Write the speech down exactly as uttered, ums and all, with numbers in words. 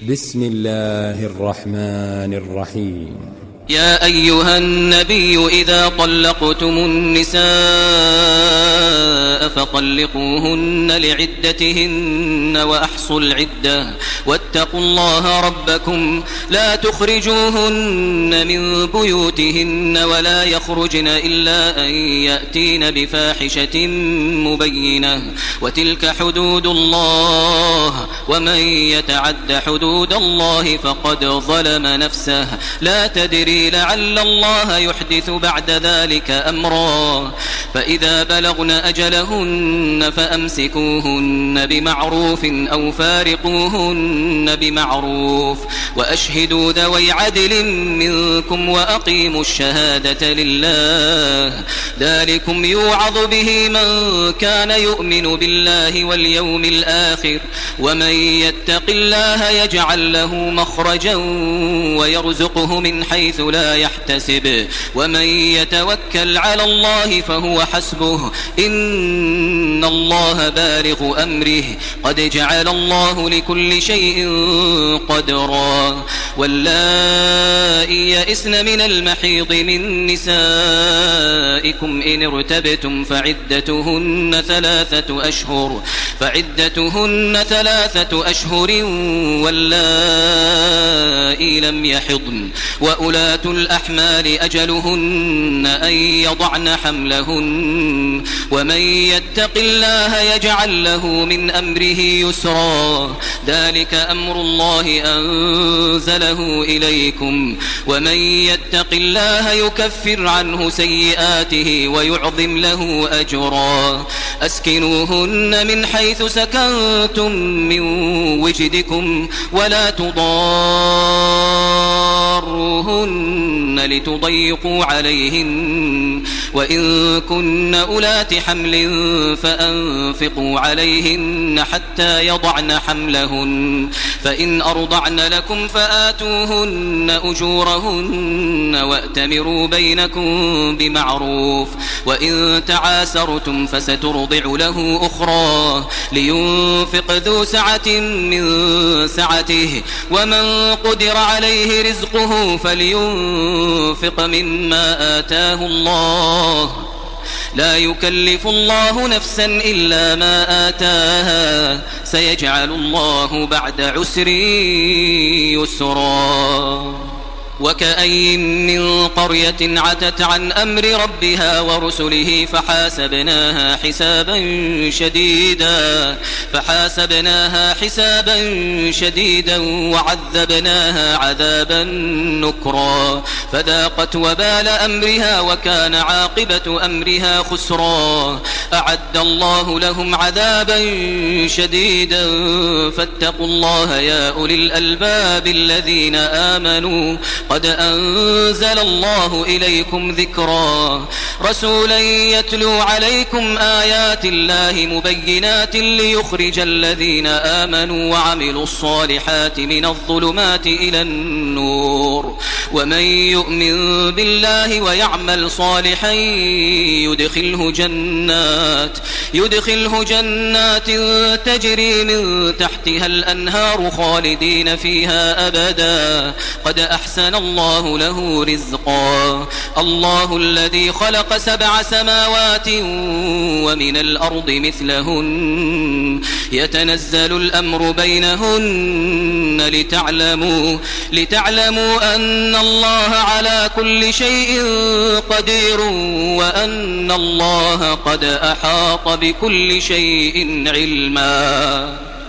بسم الله الرحمن الرحيم. يا أيها النبي إذا طلقتم النساء فطلقوهن لعدتهن وأحصوا العدة واتقوا الله ربكم لا تخرجوهن من بيوتهن ولا يخرجن إلا أن يأتين بفاحشة مبينة وتلك حدود الله ومن يتعد حدود الله فقد ظلم نفسه لا تدري لعل الله يحدث بعد ذلك أمرا فإذا بلغن أجلهن فأمسكوهن بمعروف أو فارقوهن بمعروف وأشهدوا ذوي عدل منكم وأقيموا الشهادة لله ذلكم يوعظ به من كان يؤمن بالله واليوم الآخر ومن يتق الله يجعل له مخرجا ويرزقه من حيث لا يحتسب ومن يتوكل على الله فهو حسبه إن الله بالغ أمره قد جعل الله لكل شيء قدرا واللائي يئسن من المحيض من نسائكم إن ارتبتم فعدتهن ثلاثة أشهر فعدتهن ثلاثة أشهر واللائي لم يحضن وأولاة الأحمال أجلهن أن يضعن حملهن ومن يتق الله يجعل له من أمره يسرا ذلك أمر الله أنزله إليكم ومن يتق الله يكفر عنه سيئاته ويعظم له أجرا أسكنوهن من حيث سكنتم من وجدكم ولا تضاروهن لتضيقوا عليهن وإن كن أولات حمل فأنفقوا عليهن حتى يضعن حملهن فإن أرضعن لكم فآتوهن أجورهن وأتمروا بينكم بمعروف وإن تعاسرتم فسترضع له أخرى لينفق ذو سعة من سعته ومن قدر عليه رزقه فلينفق مما آتاه الله لا يكلف الله نفسا إلا ما آتاها سيجعل الله بعد عسر يسرا وكأي من قرية عتت عن أمر ربها ورسله فحاسبناها حسابا شديدا فحاسبناها حسابا شديدا وعذبناها عذابا نكرا فذاقت وبال أمرها وكان عاقبة أمرها خسرا أعد الله لهم عذابا شديدا فاتقوا الله يا أولي الألباب الذين آمنوا قد أنزل الله إليكم ذكرا رسولا يتلو عليكم آيات الله مبينات ليخرج الذين آمنوا وعملوا الصالحات من الظلمات إلى النور ومن يؤمن بالله ويعمل صالحا يدخله جنات يدخله جنات تجري من تحتها الأنهار خالدين فيها أبدا قد أحسن الله له رزقا الله الذي خلق سبع سماوات ومن الأرض مثلهن يتنزل الأمر بينهن لتعلموا لتعلموا أن الله على كل شيء قدير وأن الله قد أحاط بكل شيء علما.